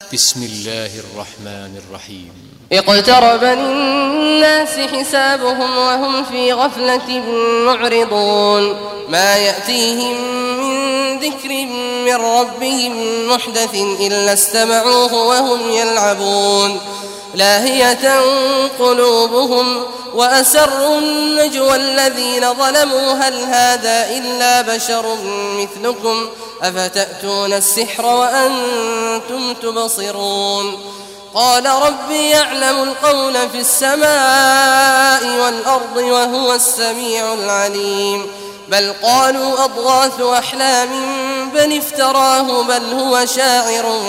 بسم الله الرحمن الرحيم. اقترب للناس حسابهم وهم في غفلة معرضون ما يأتيهم من ذكر من ربهم محدث إلا استمعوه وهم يلعبون لاهية قلوبهم وأسروا النجوى الذين ظلموا هل هذا إلا بشر مثلكم أفتأتون السحر وأنتم تبصرون قال ربي يعلم القول في السماء والأرض وهو السميع العليم بل قالوا أضغاث أحلام بل افتراه بل هو شاعر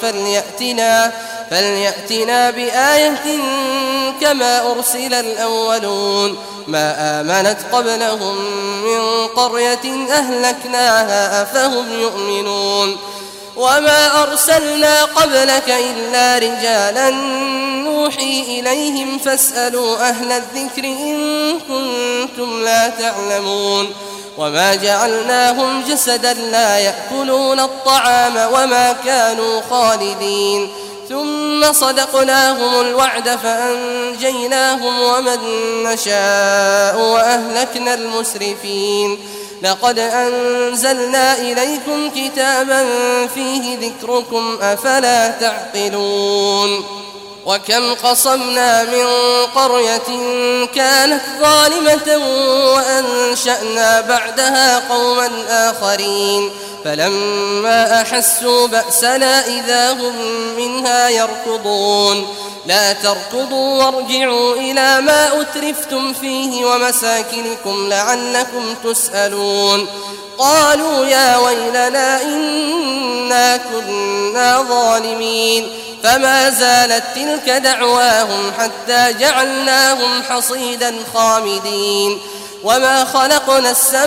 فليأتنا بآية كما أرسل الأولون ما آمنت قبلهم من قرية أهلكناها أفهم يؤمنون وما أرسلنا قبلك إلا رجالا نوحي إليهم فاسألوا أهل الذكر إن كنتم لا تعلمون وما جعلناهم جسدا لا يأكلون الطعام وما كانوا خالدين ثم صدقناهم الوعد فأنجيناهم ومن نشاء وأهلكنا المسرفين لقد أنزلنا إليكم كتابا فيه ذكركم أفلا تعقلون وكم قصمنا من قرية كانت ظالمة وأنشأنا بعدها قوما آخرين فلما أحسوا بأسنا إذا هم منها يركضون لا تركضوا وارجعوا إلى ما أترفتم فيه ومساكنكم لعلكم تسألون قالوا يا ويلنا إنا كنا ظالمين فما زالت تلك دعواهم حتى جعلناهم حصيدا خامدين وما خلقنا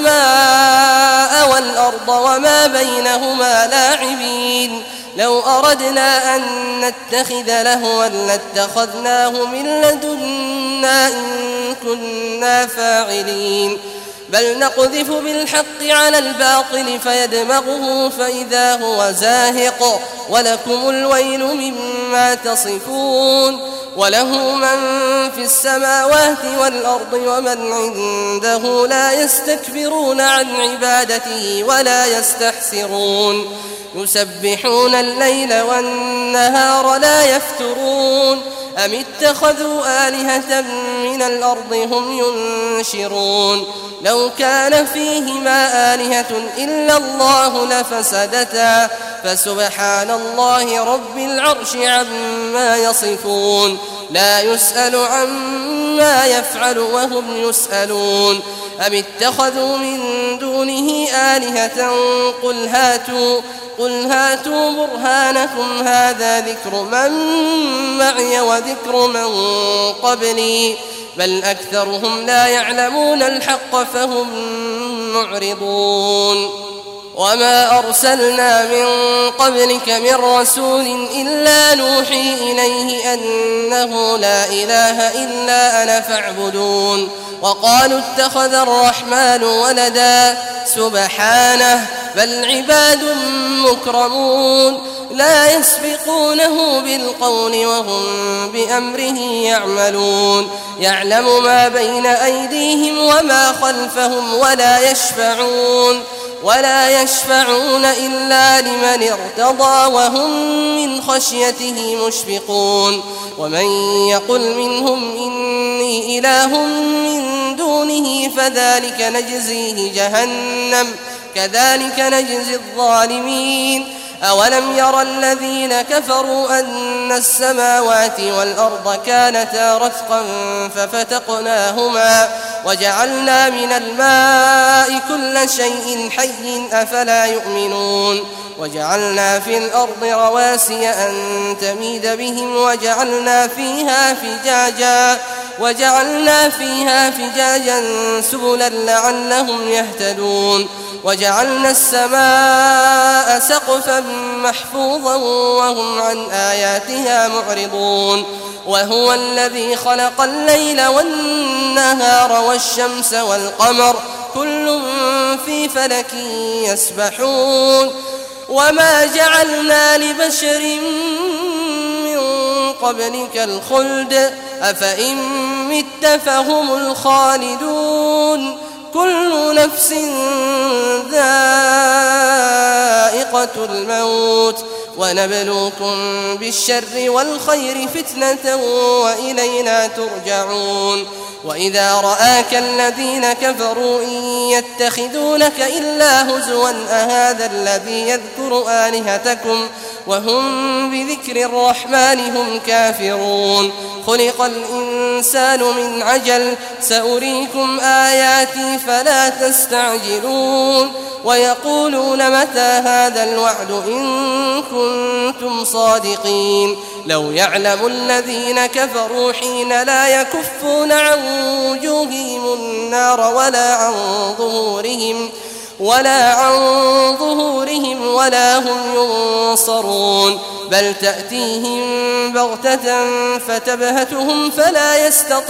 السماء والأرض وما بينهما لاعبين لو أردنا أن نتخذ لهوا لاتخذناه من لدنا إن كنا فاعلين بل نقذف بالحق على الباطل فيدمغه فإذا هو زاهق ولكم الويل مما تصفون وله من في السماوات والأرض ومن عنده لا يستكبرون عن عبادته ولا يستحسرون يسبحون الليل والنهار لا يفترون أم اتخذوا آلهة من الأرض هم ينشرون لو كان فيهما آلهة إلا الله لفسدتا فسبحان الله رب العرش عما يصفون لا يسأل عما يفعل وهم يسألون أم اتخذوا من دونه آلهة قل هاتوا برهانكم هذا ذكر من معي وذكر من قبلي بل أكثرهم لا يعلمون الحق فهم معرضون وما أرسلنا من قبلك من رسول إلا نوحي إليه أنه لا إله إلا أنا فاعبدون وقالوا اتخذ الرحمن ولدا سبحانه بل عباد مكرمون لا يسبقونه بالقول وهم بأمره يعملون يعلم ما بين أيديهم وما خلفهم ولا يشفعون إلا لمن ارتضى وهم من خشيته مشفقون ومن يقل منهم إني إله من دونه فذلك نجزيه جهنم كذلك نجزي الظالمين أولم ير الذين كفروا أن السماوات والأرض كانتا رتقا ففتقناهما وجعلنا من الماء كل شيء حي أفلا يؤمنون وجعلنا في الأرض رواسي أن تميد بهم وجعلنا فيها فجاجا سبلا لعلهم يهتدون وجعلنا السماء سقفا محفوظا وهم عن آياتها معرضون وهو الذي خلق الليل والنهار والشمس والقمر كل في فلك يسبحون وما جعلنا لبشر قبلك الخلد أفإن مت فهم الخالدون كل نفس ذائقة الموت ونبلوكم بالشر والخير فتنة وإلينا ترجعون وإذا رآك الذين كفروا إن يتخذونك إلا هزوا أهذا الذي يذكر آلهتكم وهم بذكر الرحمن هم كافرون خلق الإنسان من عجل سأريكم آياتي فلا تستعجلون ويقولون متى هذا الوعد إن كنتم صادقين لو يعلم الذين كفروا حين لا يكفون عن وجوههم النار ولا عن ظهورهم ولا هم ينصرون بل تأتيهم بغتة فتبهتهم فلا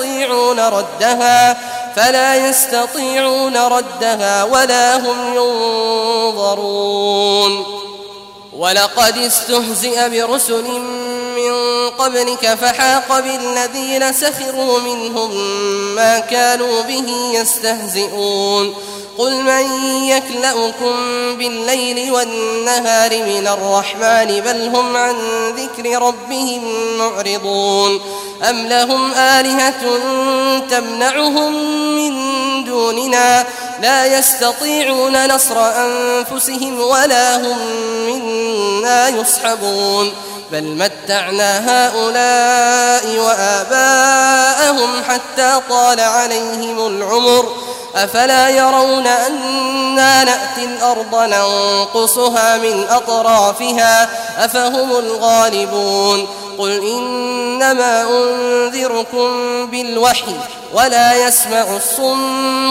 يستطيعون ردها ولا هم ينظرون ولقد استهزئ برسل من قبلك فحاق بالذين سخروا منهم ما كانوا به يستهزئون قل من يكلؤكم بالليل والنهار من الرحمن بل هم عن ذكر ربهم معرضون أم لهم آلهة تمنعهم من دوننا لا يستطيعون نصر أنفسهم ولا هم منا يصحبون بل متعنا هؤلاء وآباءهم حتى طال عليهم العمر أفلا يرون أنا نأتي الأرض ننقصها من أطرافها أفهم الغالبون قل إنما أنذركم بالوحي ولا يسمع الصم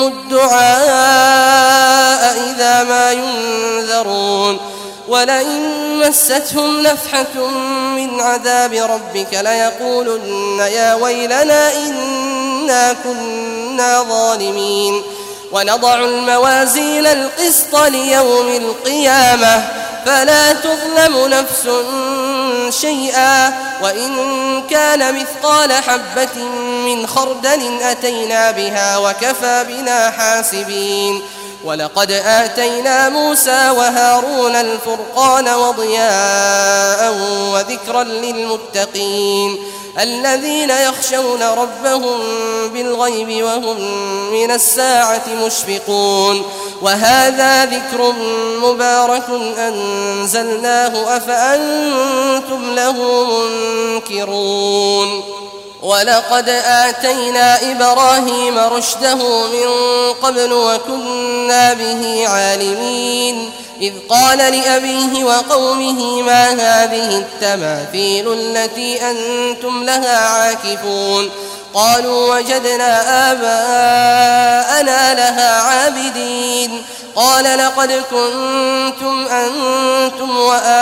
الدعاء إذا ما ينذرون ولئن مستهم نفحة من عذاب ربك ليقولن يا ويلنا إنا كنا ظالمين ونضع الموازين القسط ليوم القيامة فلا تظلم نفس شيئا وإن كان مثقال حبة من خردل أتينا بها وكفى بنا حاسبين ولقد آتينا موسى وهارون الفرقان وضياء وذكرا للمتقين الذين يخشون ربهم بالغيب وهم من الساعة مشفقون وهذا ذكر مبارك أنزلناه أفأنتم له منكرون ولقد آتينا إبراهيم رشده من قبل وكنا به عالمين إذ قال لأبيه وقومه ما هذه التماثيل التي أنتم لها عاكفون قالوا وجدنا آباءنا لها عابدين قال لقد كنتم أنتم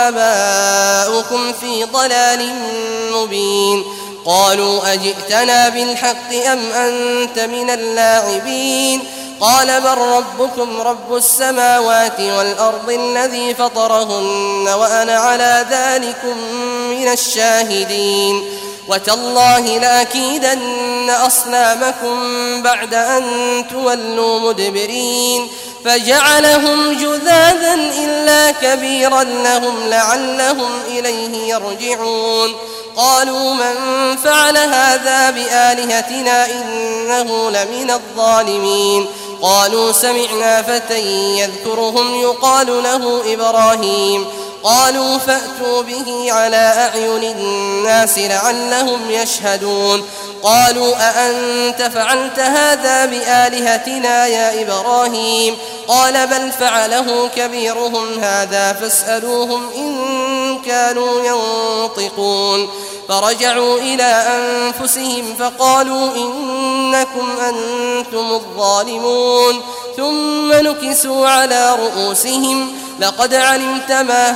وآباؤكم في ضلال مبين قالوا أجئتنا بالحق أم أنت من اللاعبين قال بل ربكم رب السماوات والأرض الذي فطرهن وأنا على ذلكم من الشاهدين وتالله لأكيدن أصنامكم بعد أن تولوا مدبرين فجعلهم جذاذا إلا كبيرا لهم لعلهم إليه يرجعون قالوا من فعل هذا بآلهتنا إنه لمن الظالمين قالوا سمعنا فتى يذكرهم يقال له إبراهيم قالوا فأتوا به على أعين الناس لعلهم يشهدون قالوا أأنت فعلت هذا بآلهتنا يا إبراهيم قال بل فعله كبيرهم هذا فاسألوهم إن كانوا ينطقون فرجعوا إلى أنفسهم فقالوا إنكم أنتم الظالمون ثم نكسوا على رؤوسهم لقد علمت ما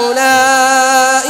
هؤلاء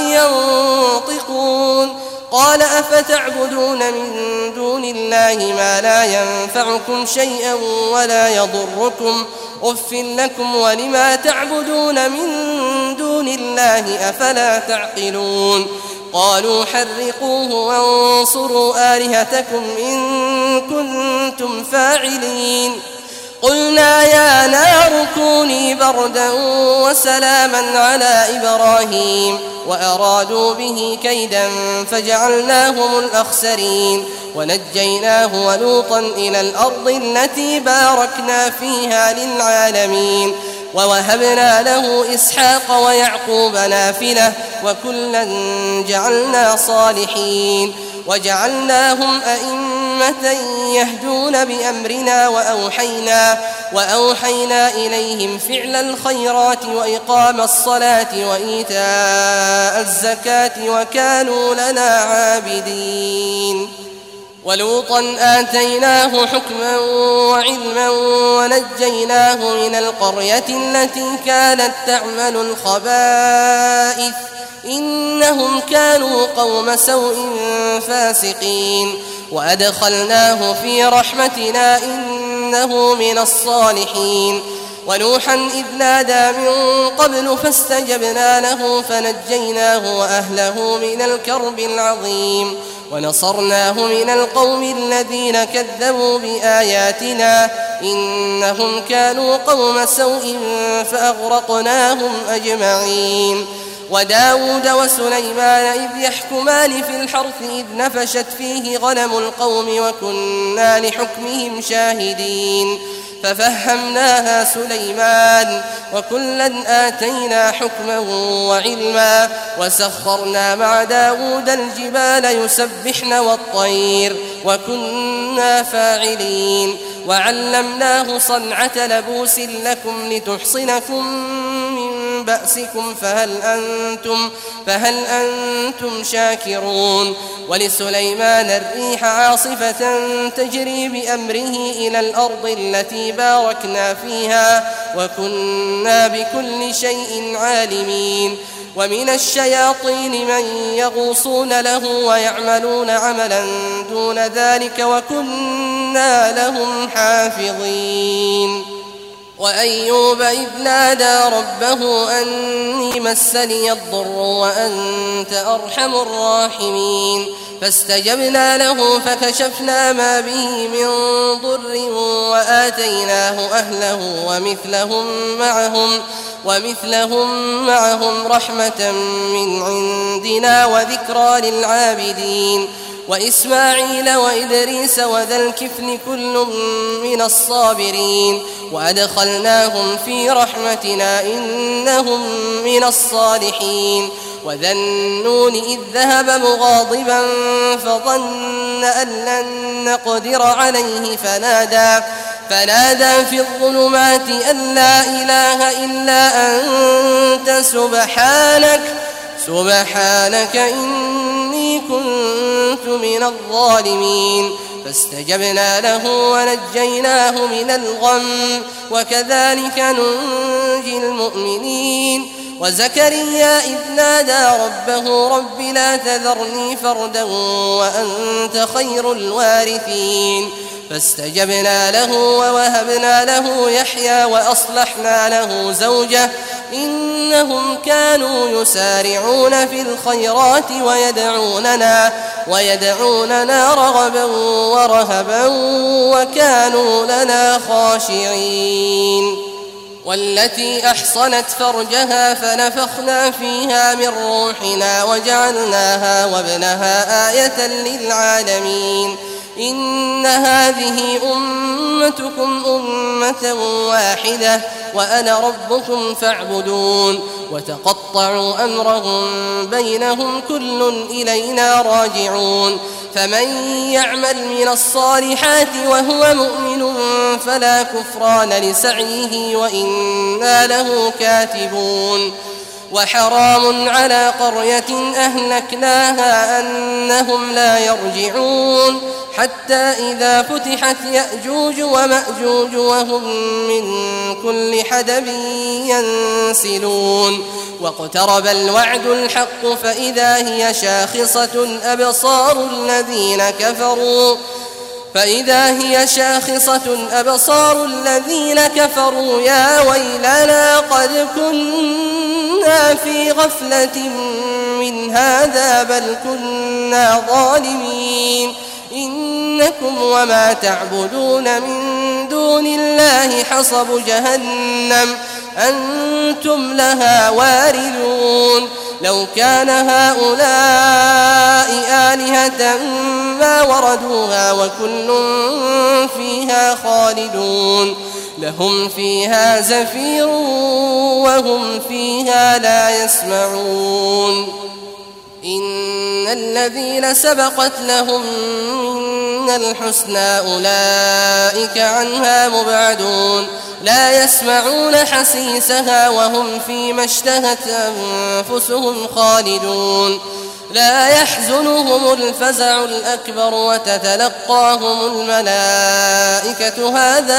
ينطقون قال أفتعبدون من دون الله ما لا ينفعكم شيئا ولا يضركم أف لكم ولما تعبدون من دون الله أفلا تعقلون قالوا حرقوه وانصروا آلهتكم إن كنتم فاعلين قلنا يا نار كوني بردا وسلاما على إبراهيم وأرادوا به كيدا فجعلناهم الأخسرين ونجيناه ولوطا إلى الأرض التي باركنا فيها للعالمين ووهبنا له إسحاق ويعقوب نافلة وكلا جعلنا صالحين وجعلناهم أئمة يهدون بأمرنا وأوحينا إليهم فعل الخيرات وإقام الصلاة وإيتاء الزكاة وكانوا لنا عابدين ولوطا آتيناه حكما وعلما ونجيناه من القرية التي كانت تعمل الخبائث إنهم كانوا قوم سوء فاسقين وأدخلناه في رحمتنا إنه من الصالحين ونوحا إذ نادى من قبل فاستجبنا له فنجيناه وأهله من الكرب العظيم ونصرناه من القوم الذين كذبوا بآياتنا إنهم كانوا قوم سوء فأغرقناهم أجمعين وداود وسليمان إذ يحكمان في الحرث إذ نفشت فيه غنم القوم وكنا لحكمهم شاهدين ففهمناها سليمان وكلا آتينا حكما وعلما وسخرنا مع داود الجبال يسبحن والطير وكنا فاعلين وعلمناه صنعة لبوس لكم لتحصنكم من بأسكم فهل أنتم شاكرون ولسليمان الريح عاصفة تجري بأمره إلى الأرض التي باركنا فيها وكنا بكل شيء عالمين ومن الشياطين من يغوصون له ويعملون عملا دون ذلك وكنا لهم حافظين وأيوب إذ نادى ربه أني مسني الضر وأنت أرحم الراحمين فاستجبنا له فكشفنا ما به من ضر وآتيناه أهله ومثلهم معهم رحمة من عندنا وذكرى للعابدين وإسماعيل وإدريس وذا الكفل كل من الصابرين وأدخلناهم في رحمتنا إنهم من الصالحين وذا النون إذ ذهب مغاضبا فظن أن لن نقدر عليه فنادى في الظلمات أن لا إله إلا أنت سبحانك إني كنت من الظالمين فاستجبنا له ونجيناه من الغم وكذلك ننجي المؤمنين وزكريا إذ نادى ربه رب لا تذرني فردا وأنت خير الوارثين فاستجبنا له ووهبنا له يحيى وأصلحنا له زوجه إنهم كانوا يسارعون في الخيرات ويدعوننا رغبا ورهبا وكانوا لنا خاشعين والتي أحصنت فرجها فنفخنا فيها من روحنا وجعلناها وابنها آية للعالمين إن هذه أمتكم أمة واحدة وأنا ربكم فاعبدون وتقطعوا أمرهم بينهم كل إلينا راجعون فمن يعمل من الصالحات وهو مؤمن فلا كفران لسعيه وإنا له كاتبون وحرام على قرية أهلكناها أنهم لا يرجعون حتى إذا فتحت يأجوج ومأجوج وهم من كل حدب ينسلون واقترب الوعد الحق فإذا هي شاخصة أبصار الذين كفروا يا ويلنا قد كنا في غفلة من هذا بل كنا ظالمين إنكم وما تعبدون من دون الله حصب جهنم أنتم لها واردون لو كان هؤلاء آلهة ما وردوها وكل فيها خالدون لهم فيها زفير وهم فيها لا يسمعون إن الذين سبقت لهم من الحسنى أولئك عنها مبعدون لا يسمعون حسيسها وهم فيما اشتهت أنفسهم خالدون لا يحزنهم الفزع الأكبر وتتلقاهم الملائكة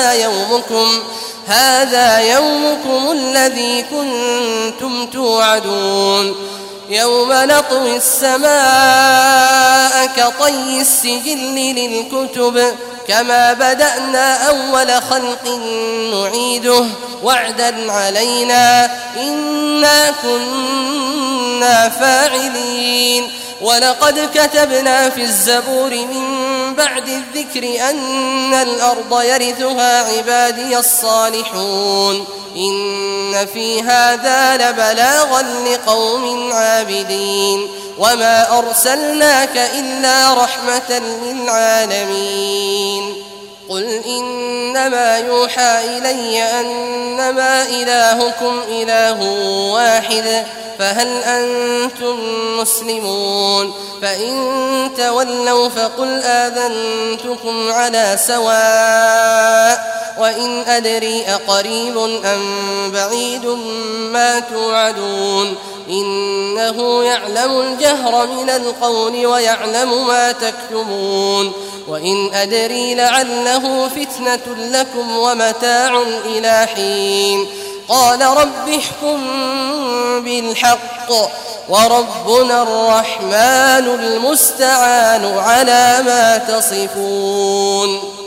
هذا يومكم الذي كنتم توعدون يوم نطوي السماء كطي السجل للكتب كما بدأنا أول خلق نعيده وعدا علينا إنا كنا فاعلين ولقد كتبنا في الزبور من بعد الذكر أن الأرض يرثها عبادي الصالحون إن في هذا لبلاغا لقوم عابدين وما أرسلناك إلا رحمة للعالمين قل إنما يوحى إلي أنما إلهكم إله واحد فهل أنتم مسلمون فإن تولوا فقل آذنتكم على سواء وإن أدري أقريب أم بعيد ما توعدون إنه يعلم الجهر من القول ويعلم ما تكتمون وإن أدري لعله فتنة لكم ومتاع إلى حين قال رب احكم بالحق وربنا الرحمن المستعان على ما تصفون.